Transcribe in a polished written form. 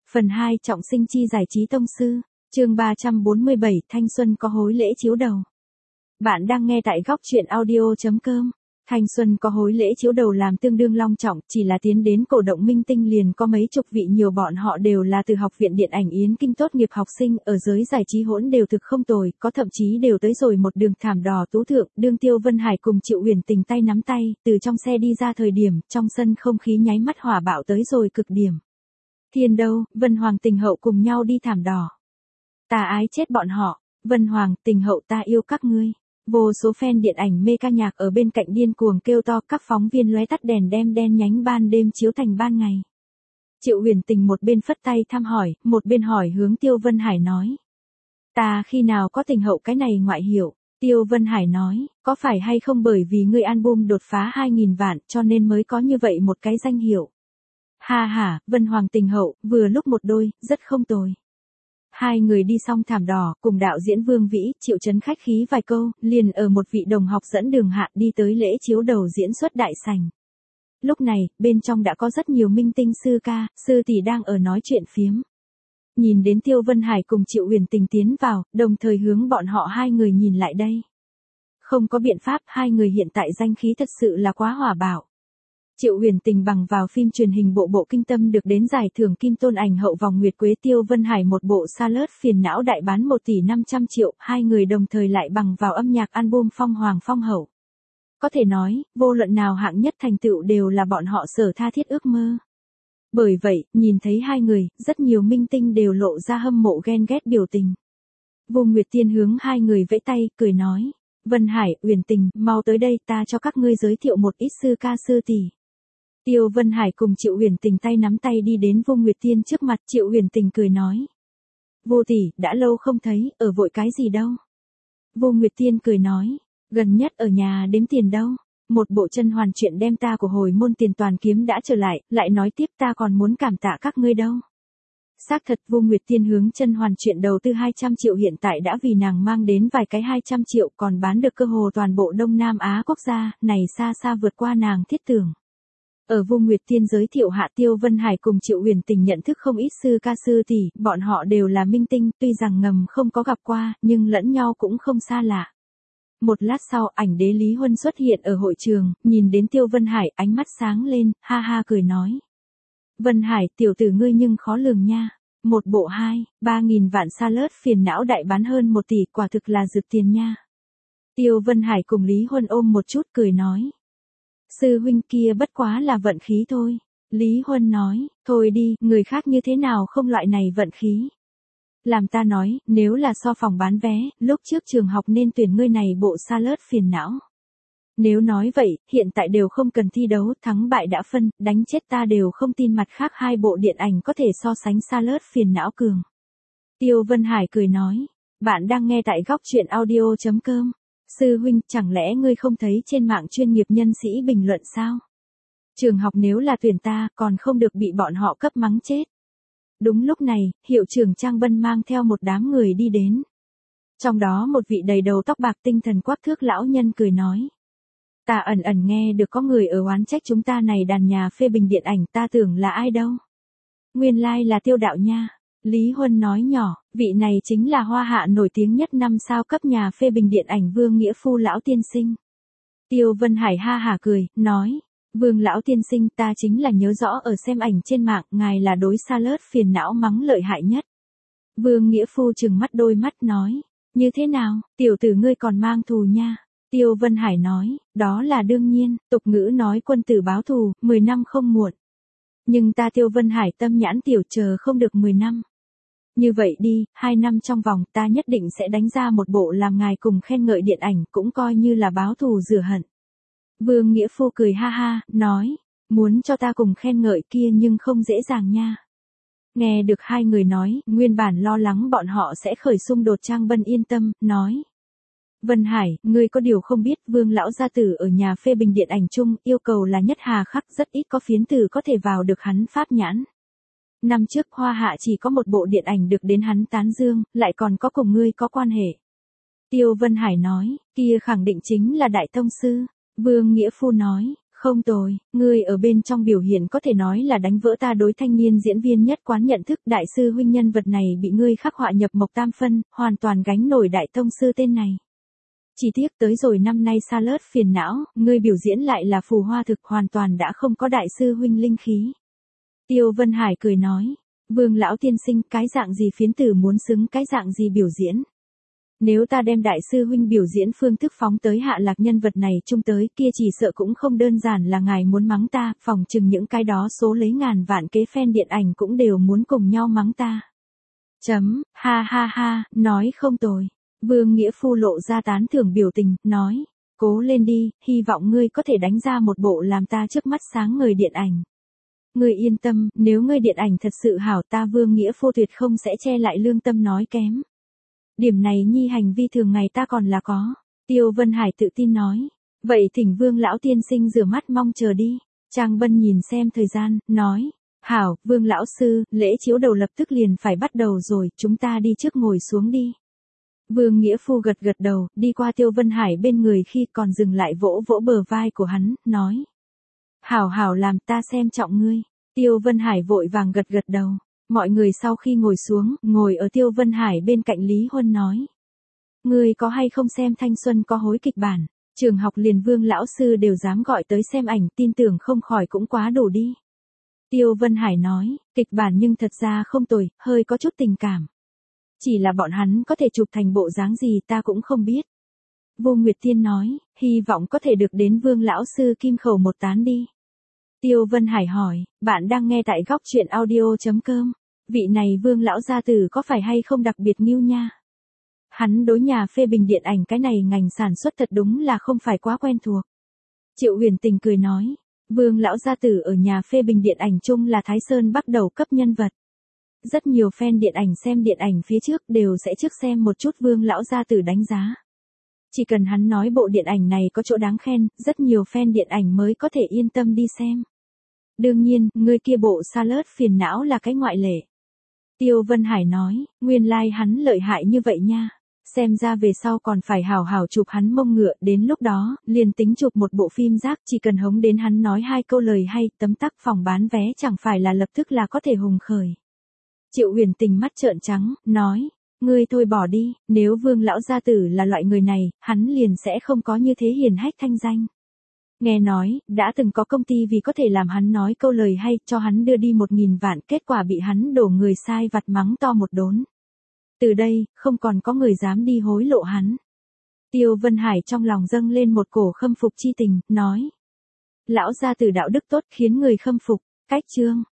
Phần 2 trọng sinh chi giải trí tông sư, chương 347 thanh xuân có hối lễ chiếu đầu. Bạn đang nghe tại góc truyện audio.com. Thanh xuân có hối lễ chiếu đầu làm tương đương long trọng, chỉ là tiến đến cổ động minh tinh liền có mấy chục vị, nhiều bọn họ đều là từ học viện điện ảnh Yến Kinh tốt nghiệp học sinh, ở giới giải trí hỗn đều thực không tồi, có thậm chí đều tới rồi một đường thảm đỏ tú thượng. Đương Tiêu Vân Hải cùng Triệu Huyền Tình tay nắm tay, từ trong xe đi ra thời điểm, trong sân không khí nháy mắt hỏa bạo tới rồi cực điểm. Thiên đâu, Vân Hoàng Tình Hậu cùng nhau đi thảm đỏ. Ta ái chết bọn họ, Vân Hoàng, Tình Hậu ta yêu các ngươi. Vô số fan điện ảnh mê ca nhạc ở bên cạnh điên cuồng kêu to, các phóng viên lóe tắt đèn đem đen nhánh ban đêm chiếu thành ban ngày. Triệu Huyền Tình một bên phất tay thăm hỏi, một bên hỏi hướng Tiêu Vân Hải nói. Ta khi nào có Tình Hậu cái này ngoại hiệu? Tiêu Vân Hải nói, có phải hay không bởi vì ngươi album đột phá 2.000 vạn cho nên mới có như vậy một cái danh hiệu? Ha ha, Vân Hoàng Tình Hậu, vừa lúc một đôi, rất không tồi. Hai người đi xong thảm đỏ, cùng đạo diễn Vương Vĩ, Triệu Chấn khách khí vài câu, liền ở một vị đồng học dẫn đường hạ đi tới lễ chiếu đầu diễn xuất đại sảnh. Lúc này, bên trong đã có rất nhiều minh tinh sư ca, sư tỷ đang ở nói chuyện phiếm. Nhìn đến Tiêu Vân Hải cùng Triệu Huyền Tình tiến vào, đồng thời hướng bọn họ hai người nhìn lại đây. Không có biện pháp, hai người hiện tại danh khí thật sự là quá hỏa bạo. Triệu Huyền Tình bằng vào phim truyền hình Bộ Kinh Tâm được đến giải thưởng Kim Tôn ảnh hậu vòng nguyệt quế, Tiêu Vân Hải một bộ Salad phiền não đại bán 1 tỷ 500 triệu, hai người đồng thời lại bằng vào âm nhạc album Phong Hoàng Phong Hậu. Có thể nói, vô luận nào hạng nhất thành tựu đều là bọn họ sở tha thiết ước mơ. Bởi vậy, nhìn thấy hai người, rất nhiều minh tinh đều lộ ra hâm mộ ghen ghét biểu tình. Vô Nguyệt Tiên hướng hai người vẫy tay, cười nói, Vân Hải, Huyền Tình, mau tới đây, ta cho các ngươi giới thiệu một ít sư ca sư tỷ. Tiêu Vân Hải cùng Triệu Huyền Tình tay nắm tay đi đến Vô Nguyệt Tiên trước mặt, Triệu Huyền Tình cười nói. Vô tỷ, đã lâu không thấy, ở vội cái gì đâu. Vô Nguyệt Tiên cười nói, gần nhất ở nhà đếm tiền đâu. Một bộ chân hoàn chuyện đem ta của hồi môn tiền toàn kiếm đã trở lại nói tiếp ta còn muốn cảm tạ các ngươi đâu. Xác thật, Vô Nguyệt Tiên hướng chân hoàn chuyện đầu tư 200 triệu hiện tại đã vì nàng mang đến vài cái 200 triệu còn bán được cơ hồ toàn bộ Đông Nam Á quốc gia, này xa xa vượt qua nàng thiết tưởng. Ở Vô Nguyệt Tiên giới thiệu hạ, Tiêu Vân Hải cùng Triệu Huyền Tình nhận thức không ít sư ca sư tỷ, bọn họ đều là minh tinh, tuy rằng ngầm không có gặp qua, nhưng lẫn nhau cũng không xa lạ. Một lát sau, ảnh đế Lý Huân xuất hiện ở hội trường, nhìn đến Tiêu Vân Hải, ánh mắt sáng lên, ha ha cười nói. Vân Hải, tiểu tử ngươi nhưng khó lường nha. Một bộ 2-3 nghìn vạn Salad phiền não đại bán hơn 1 tỷ, quả thực là rực tiền nha. Tiêu Vân Hải cùng Lý Huân ôm một chút cười nói. Sư huynh kia bất quá là vận khí thôi. Lý Huân nói, thôi đi, người khác như thế nào không loại này vận khí. Làm ta nói, nếu là so phòng bán vé, lúc trước trường học nên tuyển ngươi này bộ Salad phiền não. Nếu nói vậy, hiện tại đều không cần thi đấu, thắng bại đã phân, đánh chết ta đều không tin mặt khác hai bộ điện ảnh có thể so sánh Salad phiền não cường. Tiêu Vân Hải cười nói, bạn đang nghe tại góc truyện audio.com. Sư huynh, chẳng lẽ ngươi không thấy trên mạng chuyên nghiệp nhân sĩ bình luận sao? Trường học nếu là tuyển ta, còn không được bị bọn họ cấp mắng chết. Đúng lúc này, hiệu trưởng Trang Bân mang theo một đám người đi đến. Trong đó một vị đầy đầu tóc bạc tinh thần quắc thước lão nhân cười nói. Ta ẩn ẩn nghe được có người ở oán trách chúng ta này đàn nhà phê bình điện ảnh, ta tưởng là ai đâu. Nguyên lai là Tiêu đạo nha. Lý Huân nói nhỏ, vị này chính là Hoa Hạ nổi tiếng nhất 5 sao cấp nhà phê bình điện ảnh Vương Nghĩa Phu lão tiên sinh. Tiêu Vân Hải ha hả cười, nói, Vương lão tiên sinh, ta chính là nhớ rõ ở xem ảnh trên mạng, ngài là đối Salad phiền não mắng lợi hại nhất. Vương Nghĩa Phu trừng mắt đôi mắt nói, như thế nào, tiểu tử ngươi còn mang thù nha. Tiêu Vân Hải nói, đó là đương nhiên, tục ngữ nói quân tử báo thù, 10 năm không muộn. Nhưng ta Tiêu Vân Hải tâm nhãn tiểu, chờ không được 10 năm. Như vậy đi, 2 năm trong vòng ta nhất định sẽ đánh ra một bộ làm ngài cùng khen ngợi điện ảnh, cũng coi như là báo thù rửa hận. Vương Nghĩa Phu cười ha ha, nói, muốn cho ta cùng khen ngợi kia nhưng không dễ dàng nha. Nghe được hai người nói, nguyên bản lo lắng bọn họ sẽ khởi xung đột, Trang Bân yên tâm, nói. Vân Hải, ngươi có điều không biết, Vương lão gia tử ở nhà phê bình điện ảnh chung, yêu cầu là nhất hà khắc, rất ít có phiến tử có thể vào được hắn pháp nhãn. Năm trước Hoa Hạ chỉ có một bộ điện ảnh được đến hắn tán dương, lại còn có cùng ngươi có quan hệ. Tiêu Vân Hải nói, kia khẳng định chính là Đại Tông Sư. Vương Nghĩa Phu nói, Không tồi, ngươi ở bên trong biểu hiện có thể nói là đánh vỡ ta đối thanh niên diễn viên nhất quán nhận thức. Đại sư huynh nhân vật này bị ngươi khắc họa nhập mộc tam phân, hoàn toàn gánh nổi đại tông sư tên này. Chỉ tiếc tới rồi năm nay sa lớt phiền não, ngươi biểu diễn lại là phù hoa thực, hoàn toàn đã không có đại sư huynh linh khí. Tiêu Vân Hải cười nói, Vương lão tiên sinh, cái dạng gì phiến tử muốn xứng cái dạng gì biểu diễn. Nếu ta đem đại sư huynh biểu diễn phương thức phóng tới Hạ Lạc nhân vật này chung tới, kia chỉ sợ cũng không đơn giản là ngài muốn mắng ta, phòng chừng những cái đó số lấy ngàn vạn kế fan điện ảnh cũng đều muốn cùng nhau mắng ta. Ha ha ha, nói không tồi. Vương Nghĩa Phu lộ ra tán thưởng biểu tình, nói, cố lên đi, hy vọng ngươi có thể đánh ra một bộ làm ta trước mắt sáng ngời điện ảnh. Ngươi yên tâm, nếu ngươi điện ảnh thật sự hảo, ta Vương Nghĩa Phu tuyệt không sẽ che lại lương tâm nói kém. Điểm này nhi hành vi thường ngày ta còn là có. Tiêu Vân Hải tự tin nói. Vậy thỉnh Vương lão tiên sinh rửa mắt mong chờ đi. Trang Bân nhìn xem thời gian, nói. Hảo, Vương lão sư, lễ chiếu đầu lập tức liền phải bắt đầu rồi, chúng ta đi trước ngồi xuống đi. Vương Nghĩa Phu gật gật đầu, đi qua Tiêu Vân Hải bên người khi còn dừng lại vỗ vỗ bờ vai của hắn, nói. Hảo hảo làm ta xem trọng ngươi. Tiêu Vân Hải vội vàng gật gật đầu. Mọi người sau khi ngồi xuống, ngồi ở Tiêu Vân Hải bên cạnh Lý Huân nói. Ngươi có hay không xem Thanh Xuân có hối kịch bản, trường học liền Vương lão sư đều dám gọi tới xem ảnh, tin tưởng không khỏi cũng quá đủ đi. Tiêu Vân Hải nói, kịch bản nhưng thật ra không tồi, hơi có chút tình cảm. Chỉ là bọn hắn có thể chụp thành bộ dáng gì ta cũng không biết. Vô Nguyệt Thiên nói, hy vọng có thể được đến Vương lão sư kim khẩu một tán đi. Tiêu Vân Hải hỏi, bạn đang nghe tại góc truyện audio.com. Vị này Vương lão gia tử có phải hay không đặc biệt nghiêu nha? Hắn đối nhà phê bình điện ảnh cái này ngành sản xuất thật đúng là không phải quá quen thuộc. Triệu Huyền Tình cười nói, Vương lão gia tử ở nhà phê bình điện ảnh chung là Thái Sơn bắt đầu cấp nhân vật. Rất nhiều fan điện ảnh xem điện ảnh phía trước đều sẽ trước xem một chút Vương lão gia tử đánh giá. Chỉ cần hắn nói bộ điện ảnh này có chỗ đáng khen, rất nhiều fan điện ảnh mới có thể yên tâm đi xem. Đương nhiên, người kia bộ sa lớt phiền não là cái ngoại lệ. Tiêu Vân Hải nói, nguyên lai hắn lợi hại như vậy nha. Xem ra về sau còn phải hảo hảo chụp hắn mông ngựa, đến lúc đó, liền tính chụp một bộ phim rác, chỉ cần hống đến hắn nói 2 câu lời hay, tấm tắc phòng bán vé chẳng phải là lập tức là có thể hùng khởi. Triệu Huyền Tình mắt trợn trắng, nói, ngươi thôi bỏ đi, nếu Vương lão gia tử là loại người này, hắn liền sẽ không có như thế hiển hách thanh danh. Nghe nói, đã từng có công ty vì có thể làm hắn nói câu lời hay, cho hắn đưa đi 1.000 vạn, kết quả bị hắn đổ người sai vặt mắng to một đốn. Từ đây, không còn có người dám đi hối lộ hắn. Tiêu Vân Hải trong lòng dâng lên một cổ khâm phục chi tình, nói. Lão gia tử đạo đức tốt khiến người khâm phục, cách chương.